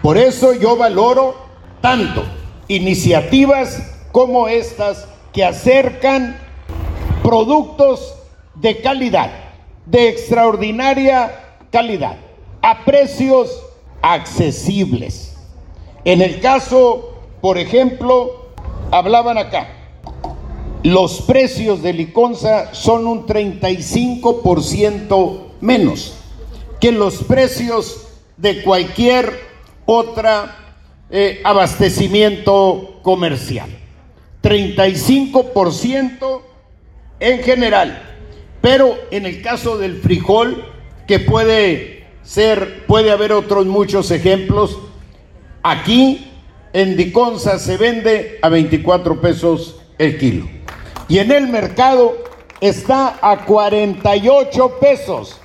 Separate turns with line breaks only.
Por eso yo valoro tanto iniciativas como estas que acercan productos de calidad, de extraordinaria calidad, a precios accesibles. En el caso, por ejemplo, hablaban acá, los precios de Liconza son un 35% menos que los precios de cualquier otra abastecimiento comercial. 35% en general, pero en el caso del frijol, que puede haber otros muchos ejemplos, aquí en Liconza se vende a 24 pesos el kilo y en el mercado está a 48 pesos.